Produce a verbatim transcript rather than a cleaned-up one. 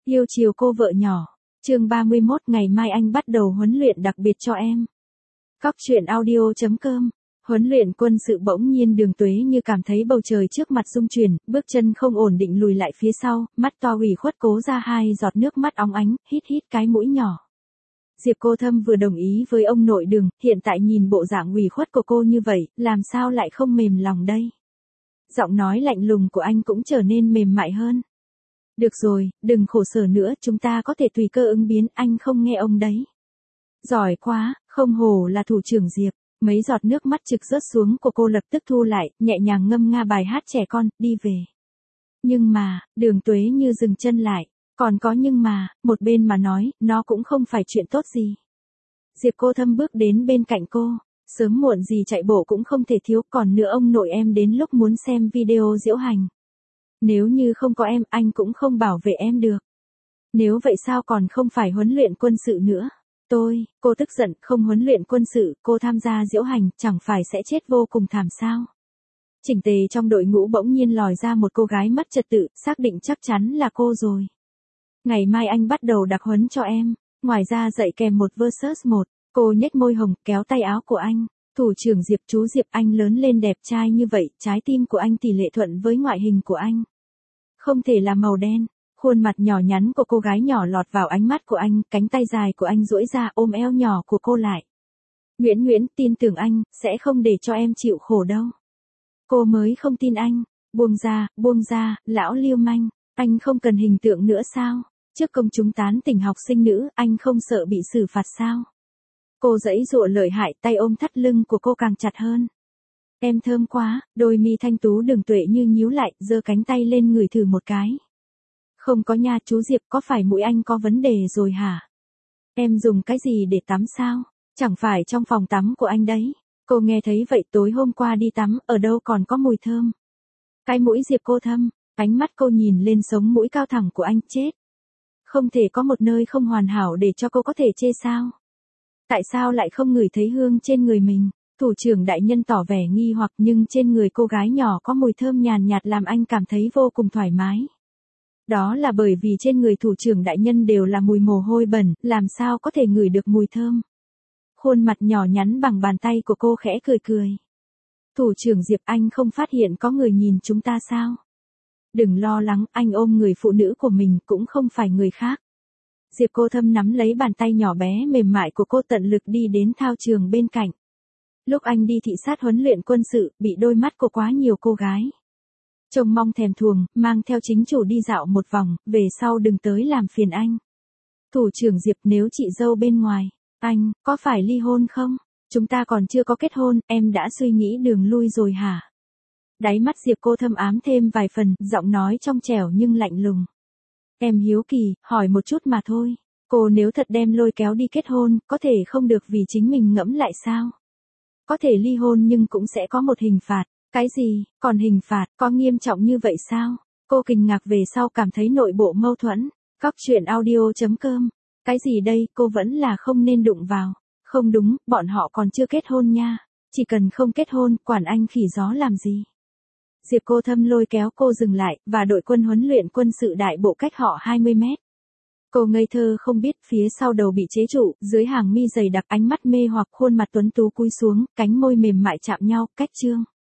Yêu chiều cô vợ nhỏ. Chương ba mươi mốt, ngày mai anh bắt đầu huấn luyện đặc biệt cho em. Cóc truyện audio chấm com. Huấn luyện quân sự. Bỗng nhiên Đường Tuế như cảm thấy bầu trời trước mặt rung chuyển, bước chân không ổn định lùi lại phía sau, mắt to ủy khuất cố ra hai giọt nước mắt óng ánh, hít hít cái mũi nhỏ. Diệp Cô Thâm vừa đồng ý với ông nội Đường, hiện tại nhìn bộ dạng ủy khuất của cô như vậy, làm sao lại không mềm lòng đây? Giọng nói lạnh lùng của anh cũng trở nên mềm mại hơn. Được rồi, đừng khổ sở nữa, chúng ta có thể tùy cơ ứng biến, anh không nghe ông đấy. Giỏi quá, không hổ là thủ trưởng Diệp. Mấy giọt nước mắt trực rớt xuống của cô lập tức thu lại, nhẹ nhàng ngâm nga bài hát trẻ con, đi về. Nhưng mà, Đường Tuế như dừng chân lại, còn có nhưng mà, một bên mà nói, nó cũng không phải chuyện tốt gì. Diệp Cô Thâm bước đến bên cạnh cô, sớm muộn gì chạy bộ cũng không thể thiếu, còn nữa ông nội em đến lúc muốn xem video diễu hành. Nếu như không có em, anh cũng không bảo vệ em được. Nếu vậy sao còn không phải huấn luyện quân sự nữa? Tôi, cô tức giận, không huấn luyện quân sự, cô tham gia diễu hành, chẳng phải sẽ chết vô cùng thảm sao? Chỉnh tề trong đội ngũ bỗng nhiên lòi ra một cô gái mất trật tự, xác định chắc chắn là cô rồi. Ngày mai anh bắt đầu đặc huấn cho em, ngoài ra dạy kèm một versus một, cô nhếch môi hồng, kéo tay áo của anh. Thủ trưởng Diệp, chú Diệp, anh lớn lên đẹp trai như vậy, trái tim của anh tỷ lệ thuận với ngoại hình của anh. Không thể là màu đen. Khuôn mặt nhỏ nhắn của cô gái nhỏ lọt vào ánh mắt của anh, cánh tay dài của anh duỗi ra ôm eo nhỏ của cô lại. Nguyễn Nguyễn, tin tưởng anh, sẽ không để cho em chịu khổ đâu. Cô mới không tin anh. Buông ra, buông ra, lão lưu manh, anh không cần hình tượng nữa sao? Trước công chúng tán tỉnh học sinh nữ, anh không sợ bị xử phạt sao? Cô giãy giụa lợi hại, tay ôm thắt lưng của cô càng chặt hơn. Em thơm quá, đôi mi thanh tú Đường Tuệ như nhíu lại, giơ cánh tay lên ngửi thử một cái. Không có nha, chú Diệp, có phải mũi anh có vấn đề rồi hả? Em dùng cái gì để tắm sao? Chẳng phải trong phòng tắm của anh đấy. Cô nghe thấy vậy, tối hôm qua đi tắm, ở đâu còn có mùi thơm. Cái mũi Diệp Cô Thâm, ánh mắt cô nhìn lên sống mũi cao thẳng của anh, chết. Không thể có một nơi không hoàn hảo để cho cô có thể chê sao? Tại sao lại không ngửi thấy hương trên người mình? Thủ trưởng đại nhân tỏ vẻ nghi hoặc, nhưng trên người cô gái nhỏ có mùi thơm nhàn nhạt làm anh cảm thấy vô cùng thoải mái. Đó là bởi vì trên người thủ trưởng đại nhân đều là mùi mồ hôi bẩn, làm sao có thể ngửi được mùi thơm. Khuôn mặt nhỏ nhắn bằng bàn tay của cô khẽ cười cười. Thủ trưởng Diệp, anh không phát hiện có người nhìn chúng ta sao? Đừng lo lắng, anh ôm người phụ nữ của mình, cũng không phải người khác. Diệp Cô Thâm nắm lấy bàn tay nhỏ bé mềm mại của cô, tận lực đi đến thao trường bên cạnh. Lúc anh đi thị sát huấn luyện quân sự, bị đôi mắt của quá nhiều cô gái trông mong thèm thuồng, mang theo chính chủ đi dạo một vòng, về sau đừng tới làm phiền anh. Thủ trưởng Diệp, nếu chị dâu bên ngoài, anh, có phải ly hôn không? Chúng ta còn chưa có kết hôn, em đã suy nghĩ đường lui rồi hả? Đáy mắt Diệp Cô Thâm ám thêm vài phần, giọng nói trong trẻo nhưng lạnh lùng. Em hiếu kỳ, hỏi một chút mà thôi. Cô nếu thật đem lôi kéo đi kết hôn, có thể không được vì chính mình ngẫm lại sao? Có thể ly hôn nhưng cũng sẽ có một hình phạt. Cái gì, còn hình phạt, có nghiêm trọng như vậy sao? Cô kinh ngạc về sau cảm thấy nội bộ mâu thuẫn. Cóc truyện audio chấm com. Cái gì đây, cô vẫn là không nên đụng vào. Không đúng, bọn họ còn chưa kết hôn nha. Chỉ cần không kết hôn, quản anh khỉ gió làm gì? Diệp Cô Thâm lôi kéo cô dừng lại, và đội quân huấn luyện quân sự đại bộ cách họ hai mươi mét. Cô ngây thơ không biết, phía sau đầu bị chế trụ, dưới hàng mi dày đặc, ánh mắt mê hoặc, khuôn mặt tuấn tú cúi xuống, cánh môi mềm mại chạm nhau, cách chương.